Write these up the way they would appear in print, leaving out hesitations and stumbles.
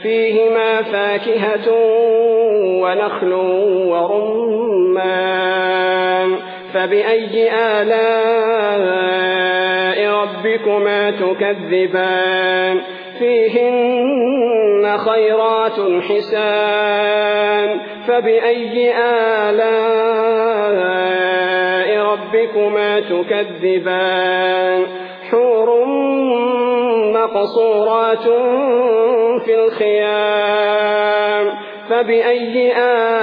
فيهما فاكهة ونخل ورمان فبأي آلاء ربكما تكذبان فيهن خيرات حسان فبأي آلاء ربكما تكذبان حور مقصورات في الخيام فبأي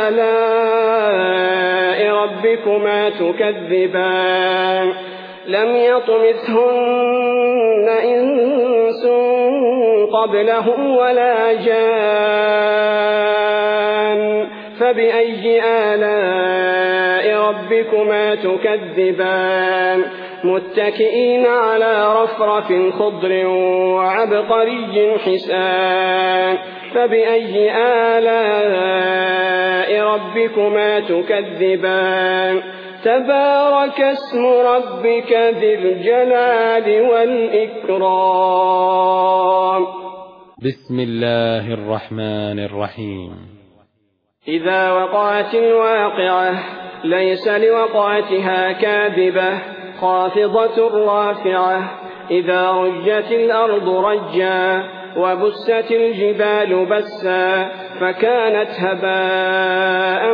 آلاء ربكما تكذبان لم يطمثهن إنس قبلهم ولا جان فبأي آلاء ربكما تكذبان متكئين على رفرف خضر وعبقري حسان فبأي آلاء ربكما تكذبان تبارك اسم ربك ذي الجلال والإكرام. بسم الله الرحمن الرحيم. إذا وقعت الواقعة ليس لوقعتها كاذبة خافضة رافعة إذا رجت الأرض رجا وبست الجبال بسا فكانت هباء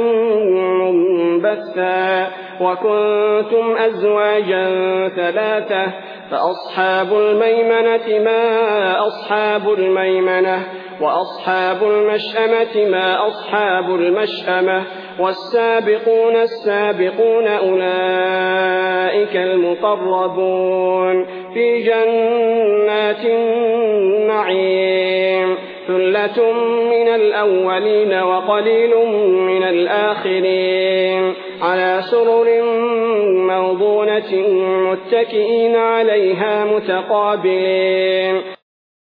منبثا وكنتم أزواجا ثلاثة فأصحاب الميمنة ما أصحاب الميمنة وأصحاب المشأمة ما أصحاب المشأمة والسابقون السابقون أولئك المقربون في جنات النعيم ثلة من الأولين وقليل من الآخرين على سرر موضونة متكئين عليها متقابلين